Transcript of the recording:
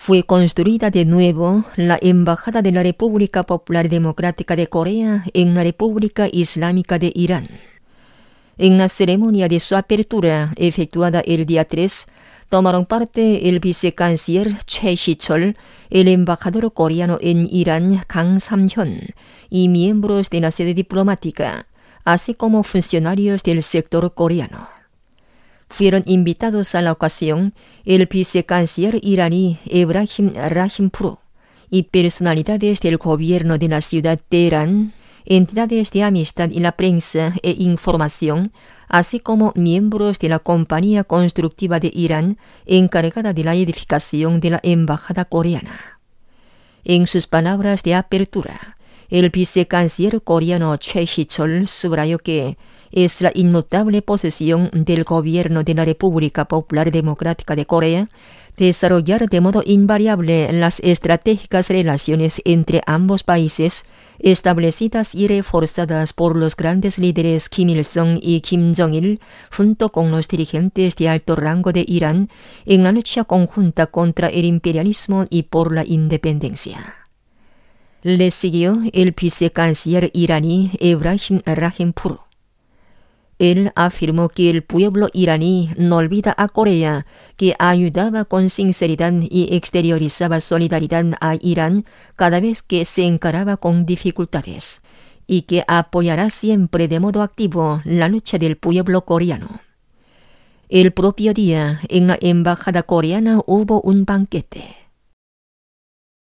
fue construida de nuevo la Embajada de la República Popular Democrática de Corea en la República Islámica de Irán. En la ceremonia de su apertura, efectuada el día 3, tomaron parte el vicecanciller Choi Si-chol, el embajador coreano en Irán Kang Sam-hyun y miembros de la sede diplomática, así como funcionarios del sector coreano. Fueron invitados a la ocasión el vicecanciller iraní Ebrahim Rahimpour y personalidades del gobierno de la ciudad de Teherán, entidades de amistad y la prensa e información, así como miembros de la compañía constructiva de Irán encargada de la edificación de la embajada coreana. En sus palabras de apertura, el vicecanciller coreano Choi Si-chol subrayó que es la inmutable posesión del gobierno de la República Popular Democrática de Corea desarrollar de modo invariable las estratégicas relaciones entre ambos países establecidas y reforzadas por los grandes líderes Kim Il-sung y Kim Jong-il junto con los dirigentes de alto rango de Irán en la lucha conjunta contra el imperialismo y por la independencia. Le siguió el vicecanciller iraní Ebrahim Rahimpour. Él afirmó que el pueblo iraní no olvida a Corea, que ayudaba con sinceridad y exteriorizaba solidaridad a Irán cada vez que se encaraba con dificultades, y que apoyará siempre de modo activo la lucha del pueblo coreano. El propio día, en la embajada coreana hubo un banquete.